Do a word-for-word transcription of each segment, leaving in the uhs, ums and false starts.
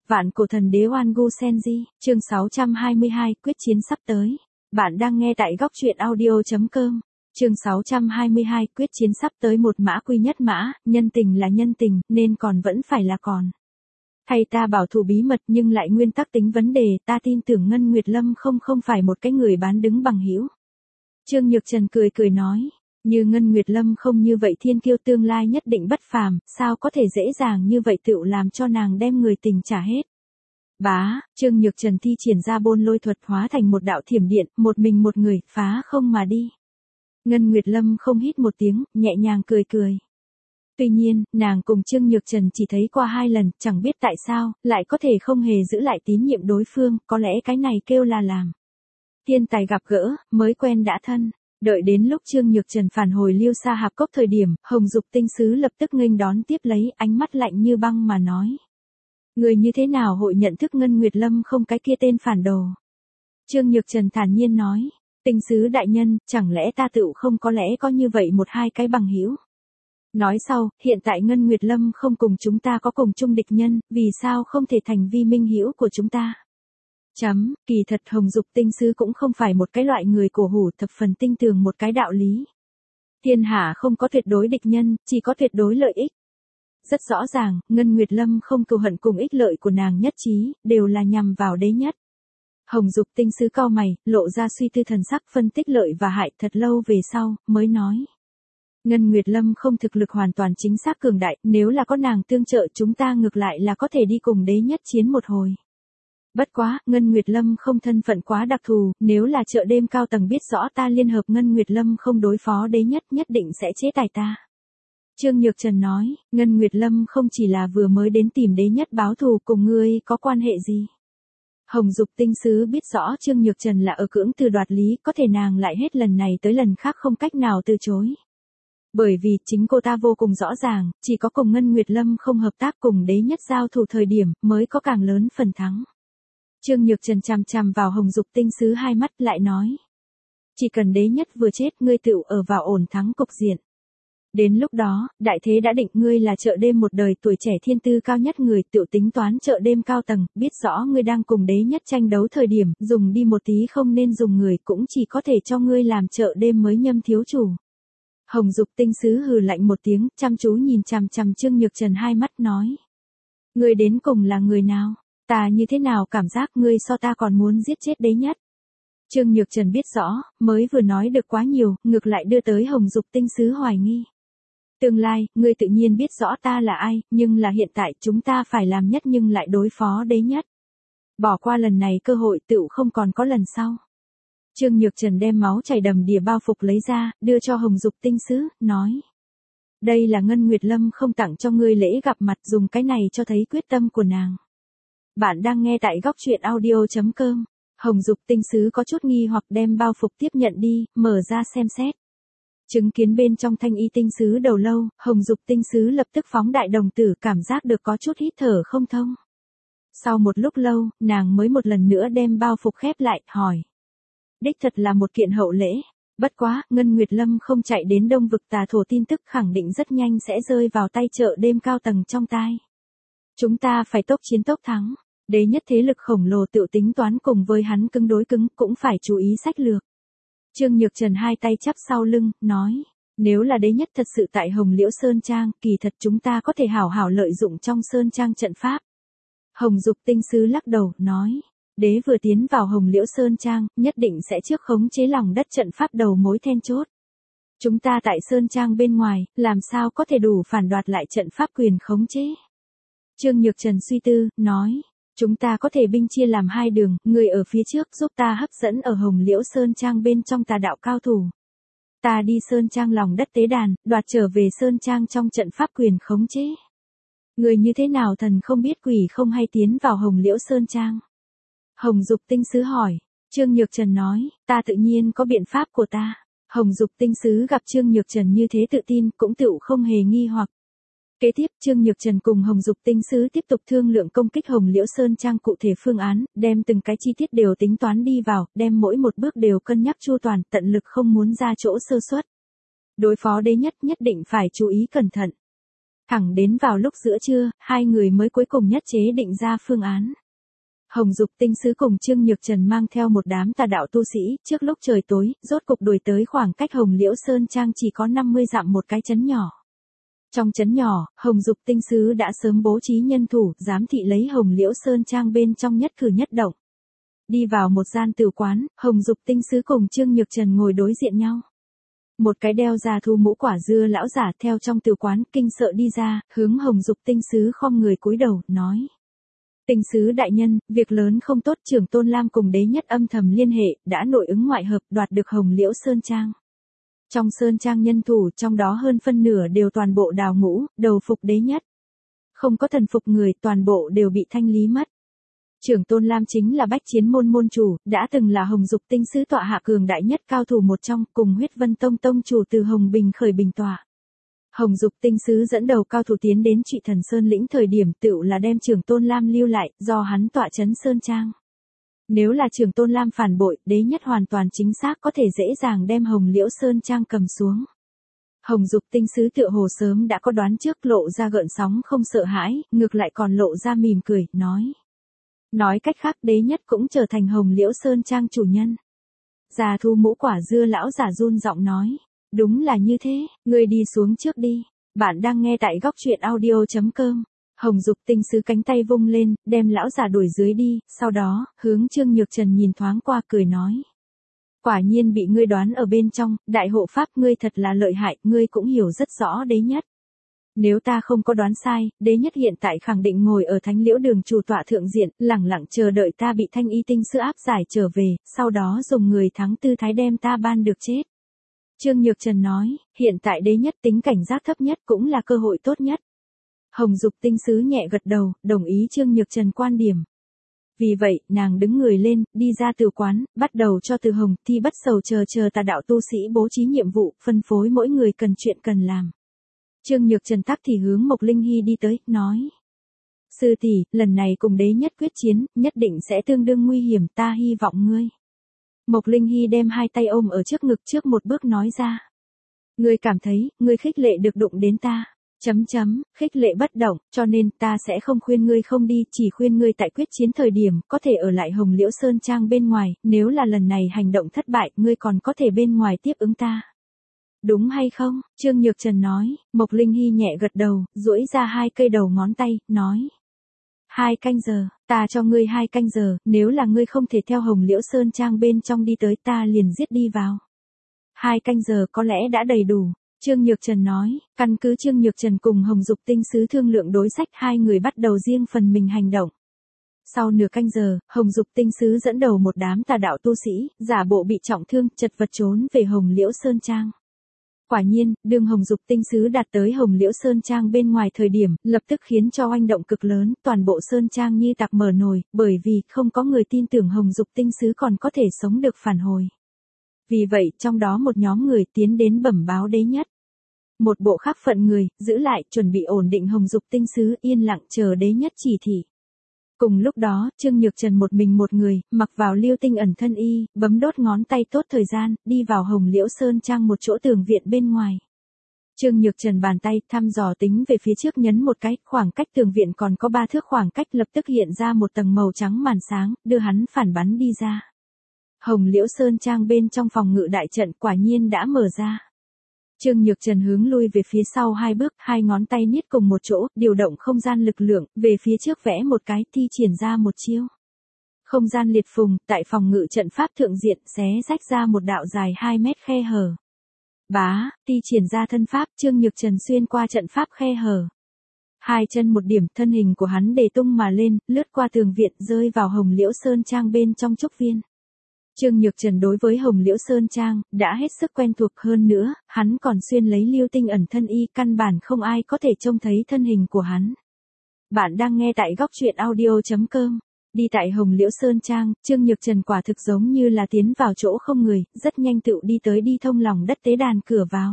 Vạn cổ thần đế Oan Gu Senji, chương sáu trăm hai mươi hai, quyết chiến sắp tới. Bạn đang nghe tại góc truyện audio chấm com. Chương sáu trăm hai mươi hai, quyết chiến sắp tới, một mã quy nhất mã, nhân tình là nhân tình, nên còn vẫn phải là còn. Thầy ta bảo thủ bí mật nhưng lại nguyên tắc tính vấn đề, ta tin tưởng Ngân Nguyệt Lâm không không phải một cái người bán đứng bằng hữu. Trương Nhược Trần cười cười nói, như Ngân Nguyệt Lâm không như vậy thiên kiêu tương lai nhất định bất phàm, sao có thể dễ dàng như vậy tựu làm cho nàng đem người tình trả hết. Bá, Trương Nhược Trần thi triển ra bôn lôi thuật hóa thành một đạo thiểm điện, một mình một người, phá không mà đi. Ngân Nguyệt Lâm không hít một tiếng, nhẹ nhàng cười cười. Tuy nhiên, nàng cùng Trương Nhược Trần chỉ thấy qua hai lần, chẳng biết tại sao, lại có thể không hề giữ lại tín nhiệm đối phương, có lẽ cái này kêu là làm. Thiên tài gặp gỡ, mới quen đã thân. Đợi đến lúc Trương Nhược Trần phản hồi Liêu Sa Hạp Cốc thời điểm, Hồng Dục Tinh Sứ lập tức nghênh đón tiếp lấy, ánh mắt lạnh như băng mà nói. Người như thế nào hội nhận thức Ngân Nguyệt Lâm không, cái kia tên phản đồ. Trương Nhược Trần thản nhiên nói, Tinh Sứ đại nhân, chẳng lẽ ta tựu không có lẽ có như vậy một hai cái bằng hữu. Nói sau, hiện tại Ngân Nguyệt Lâm không cùng chúng ta có cùng chung địch nhân, vì sao không thể thành vi minh hữu của chúng ta. Chấm, kỳ thật Hồng Dục Tinh Sứ cũng không phải một cái loại người cổ hủ, thập phần tinh tường một cái đạo lý. Thiên hạ không có tuyệt đối địch nhân, chỉ có tuyệt đối lợi ích. Rất rõ ràng, Ngân Nguyệt Lâm không cừu hận cùng ích lợi của nàng nhất trí, đều là nhằm vào đế nhất. Hồng Dục Tinh Sứ cau mày, lộ ra suy tư thần sắc, phân tích lợi và hại, thật lâu về sau, mới nói. Ngân Nguyệt Lâm không thực lực hoàn toàn chính xác cường đại, nếu là có nàng tương trợ chúng ta ngược lại là có thể đi cùng đế nhất chiến một hồi. Bất quá, Ngân Nguyệt Lâm không thân phận quá đặc thù, nếu là chợ đêm cao tầng biết rõ ta liên hợp Ngân Nguyệt Lâm không đối phó đế nhất, nhất định sẽ chế tài ta. Trương Nhược Trần nói, Ngân Nguyệt Lâm không chỉ là vừa mới đến tìm đế nhất báo thù, cùng ngươi có quan hệ gì. Hồng Dục Tinh Sứ biết rõ Trương Nhược Trần là ở cưỡng từ đoạt lý, có thể nàng lại hết lần này tới lần khác không cách nào từ chối. Bởi vì chính cô ta vô cùng rõ ràng, chỉ có cùng Ngân Nguyệt Lâm không hợp tác cùng đế nhất giao thủ thời điểm, mới có càng lớn phần thắng. Trương Nhược Trần chằm chằm vào Hồng Dục Tinh Sứ hai mắt lại nói. Chỉ cần đế nhất vừa chết ngươi tựu ở vào ổn thắng cục diện. Đến lúc đó, đại thế đã định, ngươi là chợ đêm một đời tuổi trẻ thiên tư cao nhất người, tựu tính toán chợ đêm cao tầng, biết rõ ngươi đang cùng đế nhất tranh đấu thời điểm, dùng đi một tí không nên dùng người, cũng chỉ có thể cho ngươi làm chợ đêm mới nhâm thiếu chủ. Hồng Dục Tinh Sứ hừ lạnh một tiếng, chăm chú nhìn chằm chằm Trương Nhược Trần hai mắt nói. Ngươi đến cùng là người nào? Ta như thế nào cảm giác ngươi so ta còn muốn giết chết đế nhất? Trương Nhược Trần biết rõ, mới vừa nói được quá nhiều, ngược lại đưa tới Hồng Dục Tinh Sứ hoài nghi. Tương lai, ngươi tự nhiên biết rõ ta là ai, nhưng là hiện tại chúng ta phải làm nhất nhưng lại đối phó đế nhất. Bỏ qua lần này cơ hội tựu không còn có lần sau. Trương Nhược Trần đem máu chảy đầm đìa bao phục lấy ra, đưa cho Hồng Dục Tinh Sứ, nói. Đây là Ngân Nguyệt Lâm không tặng cho ngươi lễ gặp mặt, dùng cái này cho thấy quyết tâm của nàng. Bạn đang nghe tại góc truyện audio chấm com. Hồng Dục Tinh Sứ có chút nghi hoặc đem bao phục tiếp nhận đi, mở ra xem xét. Chứng kiến bên trong thanh y tinh sứ đầu lâu, Hồng Dục Tinh Sứ lập tức phóng đại đồng tử, cảm giác được có chút hít thở không thông. Sau một lúc lâu, nàng mới một lần nữa đem bao phục khép lại, hỏi. Đích thật là một kiện hậu lễ. Bất quá, Ngân Nguyệt Lâm không chạy đến Đông Vực Tà Thổ, tin tức khẳng định rất nhanh sẽ rơi vào tay chợ đêm cao tầng trong tai. Chúng ta phải tốc chiến tốc thắng. Đế nhất thế lực khổng lồ tự tính toán cùng với hắn cứng đối cứng, cũng phải chú ý sách lược. Trương Nhược Trần hai tay chắp sau lưng, nói. Nếu là đế nhất thật sự tại Hồng Liễu Sơn Trang, kỳ thật chúng ta có thể hảo hảo lợi dụng trong Sơn Trang trận pháp. Hồng Dục Tinh Sứ lắc đầu, nói. Đế vừa tiến vào Hồng Liễu Sơn Trang, nhất định sẽ trước khống chế lòng đất trận pháp đầu mối then chốt. Chúng ta tại Sơn Trang bên ngoài, làm sao có thể đủ phản đoạt lại trận pháp quyền khống chế. Trương Nhược Trần suy tư, nói. Chúng ta có thể binh chia làm hai đường, người ở phía trước giúp ta hấp dẫn ở Hồng Liễu Sơn Trang bên trong tà đạo cao thủ. Ta đi Sơn Trang lòng đất tế đàn, đoạt trở về Sơn Trang trong trận pháp quyền khống chế. Người như thế nào thần không biết quỷ không hay tiến vào Hồng Liễu Sơn Trang? Hồng Dục Tinh Sứ hỏi. Trương Nhược Trần nói, ta tự nhiên có biện pháp của ta. Hồng Dục Tinh Sứ gặp Trương Nhược Trần như thế tự tin, cũng tựu không hề nghi hoặc. Kế tiếp, Trương Nhược Trần cùng Hồng Dục Tinh Sứ tiếp tục thương lượng công kích Hồng Liễu Sơn Trang cụ thể phương án, đem từng cái chi tiết đều tính toán đi vào, đem mỗi một bước đều cân nhắc chu toàn, tận lực không muốn ra chỗ sơ suất. Đối phó đế nhất nhất định phải chú ý cẩn thận. Thẳng đến vào lúc giữa trưa, hai người mới cuối cùng nhất chế định ra phương án. Hồng Dục Tinh Sứ cùng Trương Nhược Trần mang theo một đám tà đạo tu sĩ, trước lúc trời tối, rốt cục đuổi tới khoảng cách Hồng Liễu Sơn Trang chỉ có năm mươi dặm một cái trấn nhỏ. Trong trấn nhỏ, Hồng Dục Tinh Sứ đã sớm bố trí nhân thủ, giám thị lấy Hồng Liễu Sơn Trang bên trong nhất cử nhất động. Đi vào một gian tử quán, Hồng Dục Tinh Sứ cùng Trương Nhược Trần ngồi đối diện nhau. Một cái đeo già thu mũ quả dưa lão giả theo trong tử quán kinh sợ đi ra, hướng Hồng Dục Tinh Sứ khom người cúi đầu, nói. Tinh sứ đại nhân, việc lớn không tốt, Trưởng Tôn Lam cùng đế nhất âm thầm liên hệ, đã nội ứng ngoại hợp đoạt được Hồng Liễu Sơn Trang. Trong Sơn Trang nhân thủ, trong đó hơn phân nửa đều toàn bộ đào ngũ, đầu phục đế nhất. Không có thần phục người, toàn bộ đều bị thanh lý mất. Trưởng Tôn Lam chính là bách chiến môn môn chủ, đã từng là Hồng Dục Tinh Sứ tọa hạ cường đại nhất cao thủ một trong, cùng Huyết Vân Tông tông chủ từ Hồng Bình khởi bình tọa. Hồng Dục Tinh Sứ dẫn đầu cao thủ tiến đến Trụy Thần Sơn lĩnh thời điểm tựu là đem Trưởng Tôn Lam lưu lại, do hắn tọa trấn Sơn Trang. Nếu là Trưởng Tôn Lam phản bội, đế nhất hoàn toàn chính xác có thể dễ dàng đem Hồng Liễu Sơn Trang cầm xuống. Hồng Dục Tinh Sứ tựa hồ sớm đã có đoán trước, lộ ra gợn sóng không sợ hãi, ngược lại còn lộ ra mỉm cười, nói. Nói cách khác, đế nhất cũng trở thành Hồng Liễu Sơn Trang chủ nhân. Già thu mũ quả dưa lão giả run giọng nói. Đúng là như thế, ngươi đi xuống trước đi. Bạn đang nghe tại góc truyện audio chấm com. Hồng Dục Tinh Sứ cánh tay vung lên, đem lão giả đuổi dưới đi, sau đó, hướng Trương Nhược Trần nhìn thoáng qua cười nói. Quả nhiên bị ngươi đoán ở bên trong, đại hộ pháp ngươi thật là lợi hại, ngươi cũng hiểu rất rõ đế nhất. Nếu ta không có đoán sai, đế nhất hiện tại khẳng định ngồi ở Thánh Liễu Đường chủ tọa thượng diện, lẳng lặng chờ đợi ta bị Thanh Y Tinh Sứ áp giải trở về, sau đó dùng người thắng tư thái đem ta ban được chết. Trương Nhược Trần nói, hiện tại đế nhất tính cảnh giác thấp nhất cũng là cơ hội tốt nhất. Hồng Dục Tinh Sứ nhẹ gật đầu, đồng ý Trương Nhược Trần quan điểm. Vì vậy, nàng đứng người lên, đi ra từ quán, bắt đầu cho Từ Hồng, Thi Bất Sầu chờ chờ tà đạo tu sĩ bố trí nhiệm vụ, phân phối mỗi người cần chuyện cần làm. Trương Nhược Trần tắc thì hướng Mộc Linh Hy đi tới, nói. Sư tỷ, lần này cùng đế nhất quyết chiến, nhất định sẽ tương đương nguy hiểm, ta hy vọng ngươi. Mộc Linh Hy đem hai tay ôm ở trước ngực trước một bước nói ra. Ngươi cảm thấy, ngươi khích lệ được đụng đến ta. Chấm chấm, khích lệ bất động, cho nên ta sẽ không khuyên ngươi không đi, chỉ khuyên ngươi tại quyết chiến thời điểm, có thể ở lại Hồng Liễu Sơn Trang bên ngoài, nếu là lần này hành động thất bại, ngươi còn có thể bên ngoài tiếp ứng ta. Đúng hay không? Trương Nhược Trần nói, Mộc Linh Hy nhẹ gật đầu, duỗi ra hai cây đầu ngón tay, nói. Hai canh giờ, ta cho ngươi hai canh giờ, nếu là ngươi không thể theo Hồng Liễu Sơn Trang bên trong đi tới ta liền giết đi vào. Hai canh giờ có lẽ đã đầy đủ. Trương Nhược Trần nói, căn cứ Trương Nhược Trần cùng Hồng Dục Tinh Sứ thương lượng đối sách, hai người bắt đầu riêng phần mình hành động. Sau nửa canh giờ, Hồng Dục Tinh Sứ dẫn đầu một đám tà đạo tu sĩ, giả bộ bị trọng thương, chật vật trốn về Hồng Liễu Sơn Trang. Quả nhiên, đường Hồng Dục Tinh Sứ đạt tới Hồng Liễu Sơn Trang bên ngoài thời điểm, lập tức khiến cho oanh động cực lớn, toàn bộ Sơn Trang như tạc mở nồi, bởi vì không có người tin tưởng Hồng Dục Tinh Sứ còn có thể sống được phản hồi. Vì vậy, trong đó một nhóm người tiến đến bẩm báo đế nhất. Một bộ khác phận người, giữ lại, chuẩn bị ổn định Hồng Dục Tinh Sứ, yên lặng chờ đế nhất chỉ thị. Cùng lúc đó, Trương Nhược Trần một mình một người, mặc vào Liêu Tinh ẩn thân y, bấm đốt ngón tay tốt thời gian, đi vào Hồng Liễu Sơn Trang một chỗ tường viện bên ngoài. Trương Nhược Trần bàn tay thăm dò tính về phía trước nhấn một cái, khoảng cách tường viện còn có ba thước khoảng cách lập tức hiện ra một tầng màu trắng màn sáng, đưa hắn phản bắn đi ra. Hồng Liễu Sơn Trang bên trong phòng ngự đại trận quả nhiên đã mở ra. Trương Nhược Trần hướng lui về phía sau hai bước, hai ngón tay niết cùng một chỗ, điều động không gian lực lượng, về phía trước vẽ một cái, thi triển ra một chiêu. Không gian liệt phùng, tại phòng ngự trận pháp thượng diện, xé rách ra một đạo dài hai mét khe hở. Bá, thi triển ra thân pháp, Trương Nhược Trần xuyên qua trận pháp khe hở. Hai chân một điểm, thân hình của hắn đề tung mà lên, lướt qua tường viện, rơi vào Hồng Liễu Sơn Trang bên trong trúc viên. Trương Nhược Trần đối với Hồng Liễu Sơn Trang, đã hết sức quen thuộc hơn nữa, hắn còn xuyên lấy Liêu Tinh ẩn thân y, căn bản không ai có thể trông thấy thân hình của hắn. Bạn đang nghe tại góc truyện audio chấm com. Đi tại Hồng Liễu Sơn Trang, Trương Nhược Trần quả thực giống như là tiến vào chỗ không người, rất nhanh tựu đi tới đi thông lòng đất tế đàn cửa vào.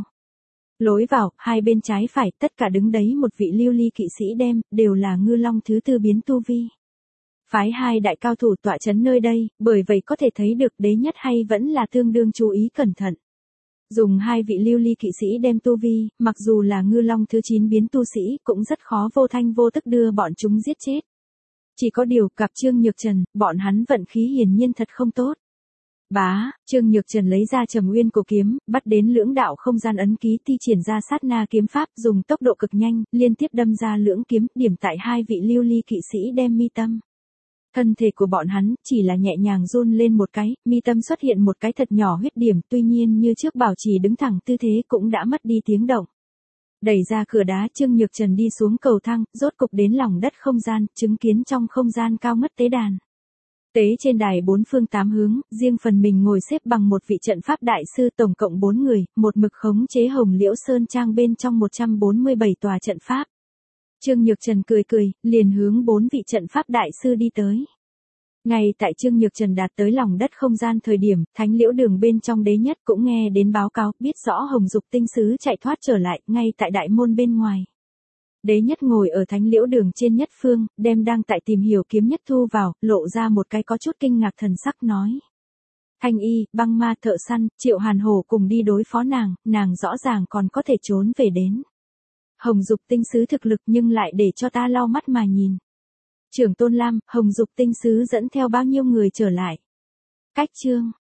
Lối vào, hai bên trái phải, tất cả đứng đấy một vị lưu ly kỵ sĩ đem, đều là ngư long thứ tư biến tu vi. Phái hai đại cao thủ tọa trấn nơi đây, bởi vậy có thể thấy được đế nhất hay vẫn là tương đương chú ý cẩn thận. Dùng hai vị lưu ly kỵ sĩ đem tu vi, mặc dù là ngư long thứ chín biến tu sĩ, cũng rất khó vô thanh vô tức đưa bọn chúng giết chết. Chỉ có điều, gặp Trương Nhược Trần, bọn hắn vận khí hiển nhiên thật không tốt. Bá, Trương Nhược Trần lấy ra Trầm Uyên cổ kiếm, bắt đến lưỡng đạo không gian ấn ký thi triển ra sát na kiếm pháp, dùng tốc độ cực nhanh, liên tiếp đâm ra lưỡng kiếm, điểm tại hai vị lưu ly kỵ sĩ đem mi tâm. Thân thể của bọn hắn chỉ là nhẹ nhàng run lên một cái, mi tâm xuất hiện một cái thật nhỏ huyết điểm, tuy nhiên như trước bảo trì đứng thẳng tư thế cũng đã mất đi tiếng động. Đẩy ra cửa đá, Trương Nhược Trần đi xuống cầu thang, rốt cục đến lòng đất không gian, chứng kiến trong không gian cao ngất tế đàn. Tế trên đài bốn phương tám hướng, riêng phần mình ngồi xếp bằng một vị trận pháp đại sư, tổng cộng bốn người, một mực khống chế Hồng Liễu Sơn Trang bên trong một trăm bốn mươi bảy tòa trận pháp. Trương Nhược Trần cười cười, liền hướng bốn vị trận pháp đại sư đi tới. Ngay tại Trương Nhược Trần đạt tới lòng đất không gian thời điểm, Thánh Liễu Đường bên trong đế nhất cũng nghe đến báo cáo, biết rõ Hồng Dục tinh sứ chạy thoát trở lại, ngay tại đại môn bên ngoài. Đế nhất ngồi ở Thánh Liễu Đường trên nhất phương, đem đang tại tìm hiểu kiếm nhất thu vào, lộ ra một cái có chút kinh ngạc thần sắc nói. Thanh y, băng ma, thợ săn, Triệu Hàn Hổ cùng đi đối phó nàng, nàng rõ ràng còn có thể trốn về đến. Hồng Dục tinh sứ thực lực nhưng lại để cho ta lau mắt mà nhìn. Trưởng Tôn Lam, Hồng Dục tinh sứ dẫn theo bao nhiêu người trở lại? Cách chương.